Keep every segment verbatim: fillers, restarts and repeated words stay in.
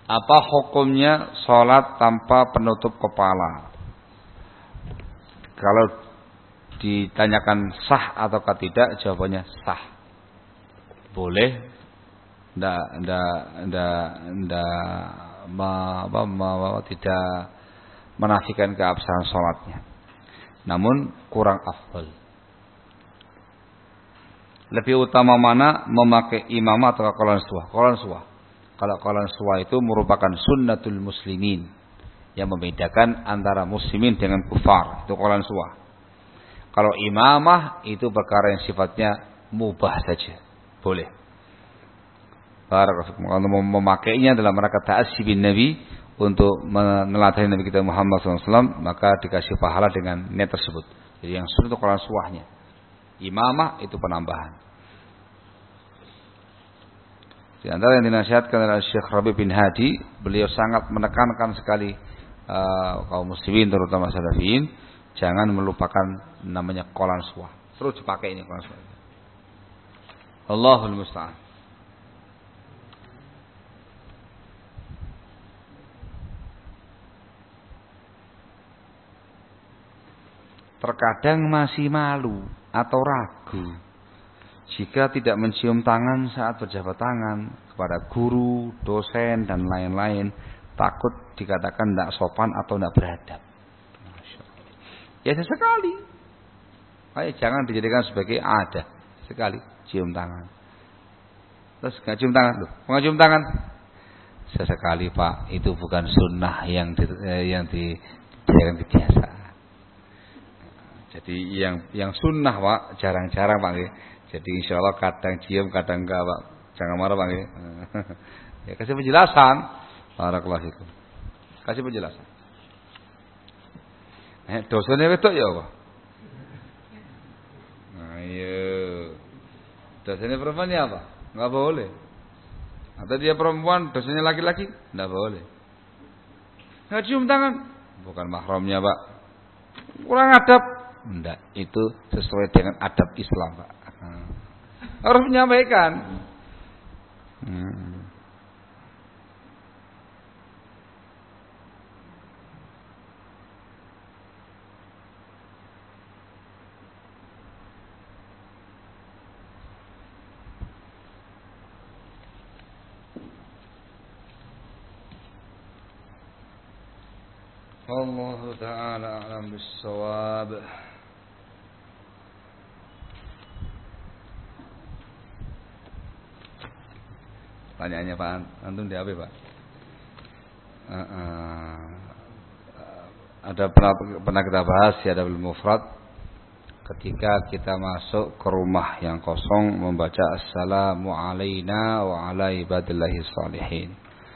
Apa hukumnya sholat tanpa penutup kepala? Kalau ditanyakan sah ataukah tidak, jawabannya sah. Boleh. Ndak ndak ndak ndak ma, apa, ma, tidak menafikan keabsahan sholatnya. Namun kurang afdal. Lebih utama mana memakai imamah atau qalan suwah? Qalan suwah. Kalau qalan suwah itu merupakan sunnatul muslimin yang membedakan antara muslimin dengan kufar. Itu qalan suwah. Kalau imamah itu perkara yang sifatnya mubah saja. Boleh. Barakallahu. Kalau memakainya dalam rangka ta'assi bin Nabi untuk meneladani Nabi kita Muhammad shallallahu alaihi wasallam, maka dikasih pahala dengan niat tersebut. Jadi yang sunnah itu qalan suwahnya. Imamah itu penambahan. Di antara yang dinasihatkan oleh Syekh Rabi bin Hadi, beliau sangat menekankan sekali uh, kaum muslimin terutama salafiyin jangan melupakan namanya qalan suwah. Terus dipakai ini qalan suwah. Allahul musta'an. Terkadang masih malu atau ragu jika tidak mencium tangan saat berjabat tangan kepada guru, dosen, dan lain-lain, takut dikatakan tidak sopan atau tidak beradab. Ya sesekali. Ayo, jangan dijadikan sebagai adat. Sekali cium tangan. Terus nggak cium tangan, loh, nggak cium tangan. Sesekali Pak, itu bukan sunnah yang di, eh, yang dijadikan kebiasaan. Jadi yang yang sunnah Pak jarang-jarang Pak. Jadi insya Allah kadang cium, kadang enggak Pak. Jangan marah Pak. Ya kasih penjelasan. Barakallahu fikum. Kasih penjelasan. Eh dosanya wedok ya Pak. Ayo. Dosanya perempuan ya apa? Enggak boleh. Atau dia perempuan, dosanya laki-laki? Enggak boleh. Enggak cium tangan. Bukan mahramnya Pak. Kurang adab. Enggak, itu sesuai dengan adab Islam Pak. Harus menyampaikan. Hmm. Allah Ta'ala a'lam bis-shawab. Tanyaannya Pak Antum di H P Pak. Uh, uh, ada pernah, pernah kita bahas ya Adabul Mufrad ketika kita masuk ke rumah yang kosong membaca assalamu alaina wa ala ibadillahi shalihin.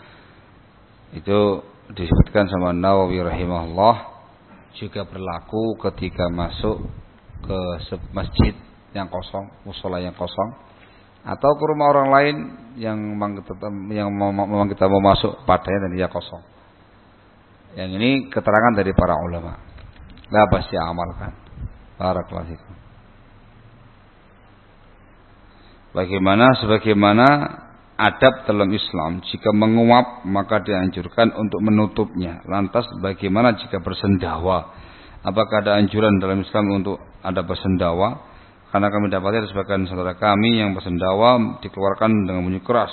Itu disebutkan sama Nawawi rahimahullah juga berlaku ketika masuk ke masjid yang kosong, mushola yang kosong, atau ke rumah orang lain yang memang kita, yang memang kita mau masuk padanya dan dia kosong. Yang ini keterangan dari para ulama. La pasti amalkan. Barakallahu fikum. Bagaimana sebagaimana adab dalam Islam, jika menguap maka dianjurkan untuk menutupnya. Lantas bagaimana jika bersendawa? Apakah ada anjuran dalam Islam untuk ada bersendawa? Karena kami dapati ada sebagian saudara kami yang bersendawa dikeluarkan dengan bunyi keras.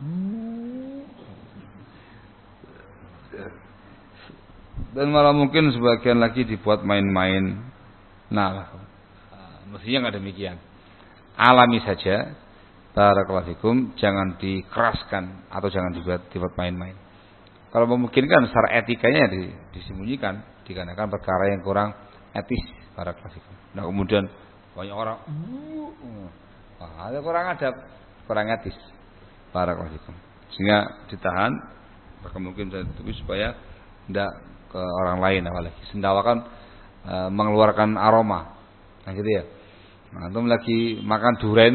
Dan malah mungkin sebagian lagi dibuat main-main. Nah, mestinya nggak demikian. Alami saja. Barakallahu fikum, jangan dikeraskan atau jangan dibuat dibuat main-main. Kalau memungkinkan secara etikanya disembunyikan dikarenakan perkara yang kurang etis. Barakallahu fikum. Nah, kemudian banyak orang wah, ada kurang adab, kurang etis. Barakallahu fikum. Sehingga ditahan, maka mungkin bisa ditutupi supaya tidak ke orang lain apalagi. Sendawa kan e, mengeluarkan aroma. Nah gitu ya. Nah, antum lagi makan duren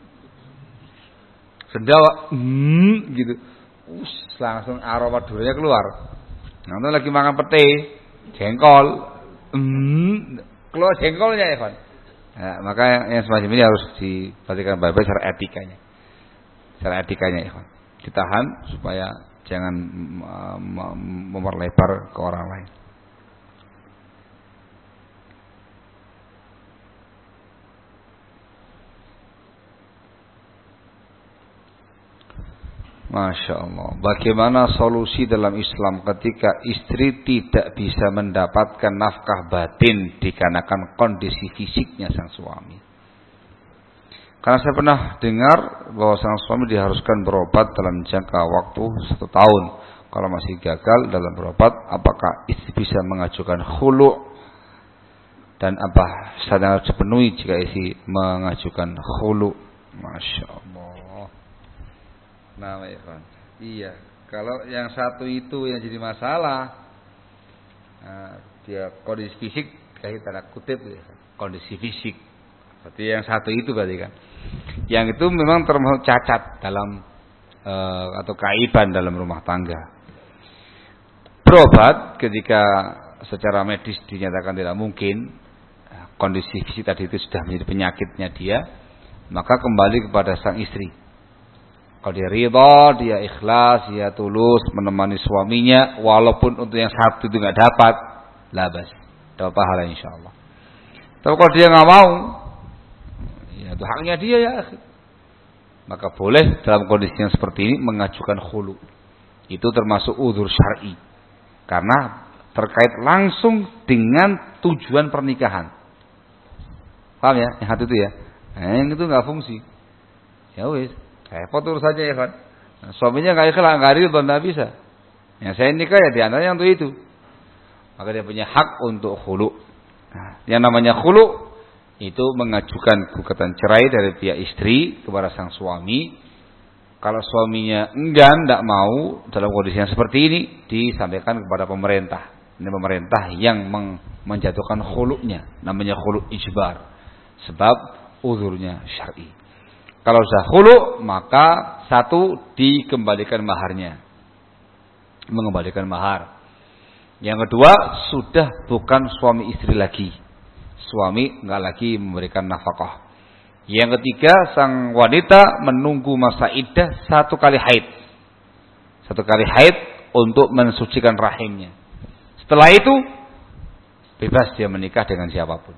sendawa hmm, gitu. Us, langsung aroma durennya keluar. Nah, antum lagi makan pete, jengkol, hmm, keluar jengkolnya ya, Pak. Nah, maka yang semacam ini harus diperhatikan baik-baik secara etikanya. Secara etikanya ya, Pak. Ditahan supaya Jangan memperlebar ke orang lain. Masya Allah. Bagaimana solusi dalam Islam ketika istri tidak bisa mendapatkan nafkah batin dikarenakan kondisi fisiknya sang suami? Karena saya pernah dengar bahwa sang suami diharuskan berobat dalam jangka waktu satu tahun. Kalau masih gagal dalam berobat, apakah istri bisa mengajukan khulu? Dan apa syarat yang harus dipenuhi jika istri mengajukan khulu? Masya Allah. Nah, Ikhwan. Iya, kalau yang satu itu yang jadi masalah, nah, dia kondisi fisik, kayak tanda kutip, ya, kondisi fisik. Berarti yang satu itu berarti kan. Yang itu memang termasuk cacat dalam uh, atau kaiban dalam rumah tangga. Berobat ketika secara medis dinyatakan tidak mungkin, kondisi fisik tadi itu sudah menjadi penyakitnya dia, maka kembali kepada sang istri. Kalau dia ridha, dia ikhlas, dia tulus menemani suaminya, walaupun untuk yang satu itu nggak dapat, labas, dapat pahala insyaallah. Tapi kalau dia nggak mau, ya itu haknya dia ya. Maka boleh dalam kondisi yang seperti ini mengajukan khulu. Itu termasuk udzur syar'i, karena terkait langsung dengan tujuan pernikahan. Paham ya? Yang satu itu ya. Nah, yang itu nggak fungsi. Ya wis. Repot urus saja ya kan. Nah, suaminya nggak ikhlas, nggak ridho, nggak bisa. Yang saya nikah ya diantaranya untuk itu. Maka dia punya hak untuk khulu. Nah, yang namanya khulu itu mengajukan gugatan cerai dari pihak istri kepada sang suami. Kalau suaminya enggan, tidak mau dalam kondisi yang seperti ini, disampaikan kepada pemerintah. Ini pemerintah yang menjatuhkan khulunya, namanya khulu ijbar. Sebab uzurnya syar'i. Kalau sudah khulu, maka satu dikembalikan maharnya. Mengembalikan mahar. Yang kedua, sudah bukan suami istri lagi. Suami enggak lagi memberikan nafkah. Yang ketiga, sang wanita menunggu masa iddah satu kali haid. Satu kali haid untuk mensucikan rahimnya. Setelah itu, bebas dia menikah dengan siapapun.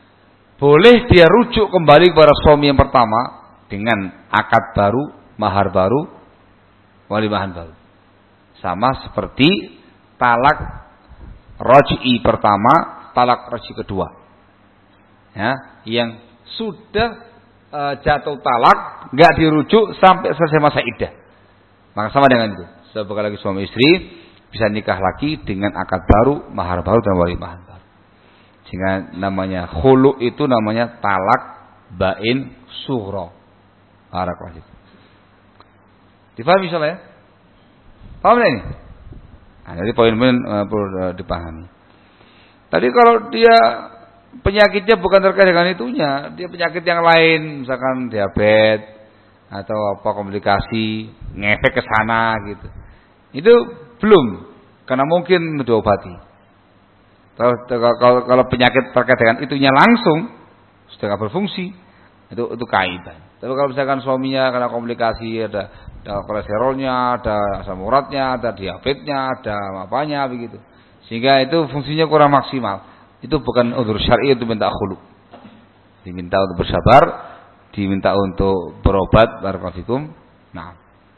Boleh dia rujuk kembali kepada suami yang pertama, dengan akad baru, mahar baru, walimahan baru. Sama seperti talak raj'i pertama, talak raj'i kedua. Ya, yang sudah e, jatuh talak, enggak dirujuk sampai selesai masa iddah. Maka sama dengan itu. Sebagai lagi suami istri bisa nikah lagi dengan akad baru, mahar baru dan walimahan baru. Sehingga namanya khulu itu namanya talak bain sughra. Barakallahu fiik. Difahami insyaallah ya? Paham ini? Nah, jadi poin-poin uh, perlu uh, dipahami. Tadi kalau dia penyakitnya bukan terkait dengan itunya, dia penyakit yang lain, misalkan diabetes atau apa komplikasi, ngefek ke sana gitu. Itu belum, karena mungkin diobati. Kalau, kalau kalau penyakit terkait dengan itunya langsung sudah tidak berfungsi, itu itu kaiban. Tapi kalau misalkan suaminya karena komplikasi, ada, ada kolesterolnya, ada asam uratnya, ada diabetesnya, ada apanya begitu, sehingga itu fungsinya kurang maksimal. Itu bukan udzur syar'i, itu minta khulu. Diminta untuk bersabar, diminta untuk berobat, barakallahu fikum. Nah,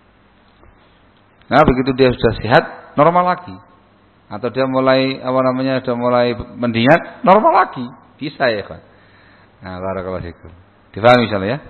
nah begitu dia sudah sehat, normal lagi. Atau dia mulai apa namanya, sudah mulai mendingat, normal lagi, bisa ya kan? Nah, barakallahu fikum. Difahami insyaallah ya?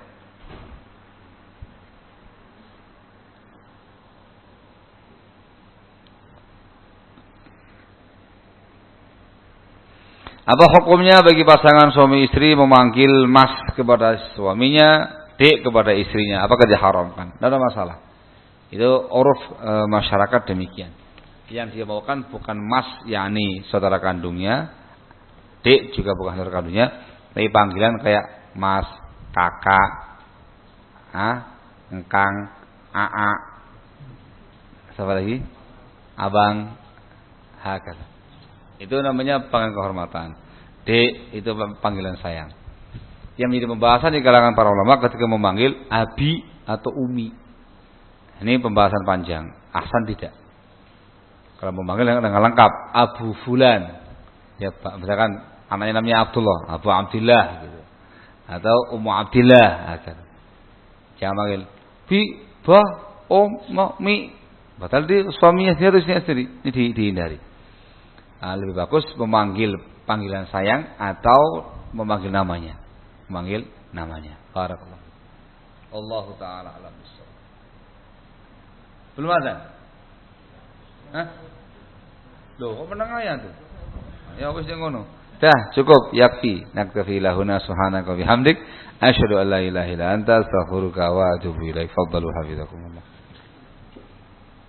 Apa hukumnya bagi pasangan suami istri memanggil mas kepada suaminya, dek kepada istrinya? Apakah diharamkan? Tidak ada masalah. Itu uruf e, masyarakat demikian. Yang dia bawakan bukan mas, yakni saudara kandungnya, dek juga bukan saudara kandungnya, tapi panggilan kayak mas, kakak, ah, engkang, aa, siapa lagi? Abang, hakata. Itu namanya panggilan kehormatan. Dek itu panggilan sayang. Yang menjadi pembahasan di kalangan para ulama ketika memanggil abi atau umi. Ini pembahasan panjang. Ahsan tidak. Kalau memanggil dengan lengkap, Abu Fulan. Ya, Pak, misalkan anaknya namanya Abdullah, Abu Abdillah gitu. Atau Ummu Abdillah agar. Jangan panggil Bi, Ba, Om, Ma, Mi. Batal di suaminya sendiri atau istrinya sendiri. Ini di, dihindari. Nah, lebih bagus memanggil panggilan sayang atau memanggil namanya. Memanggil namanya. Barakallah. Allah taala alam bissawab. Belum ada? Hah? Loh, kok menang ayat tuh? Ya wis ngono. Dah, cukup, yakfi. Naktafi lahuna subhanaka wa bihamdik asyhadu an la ilaha illa anta astaghfiruka wa atubu ilaik. Fadhalu hafizakumullah.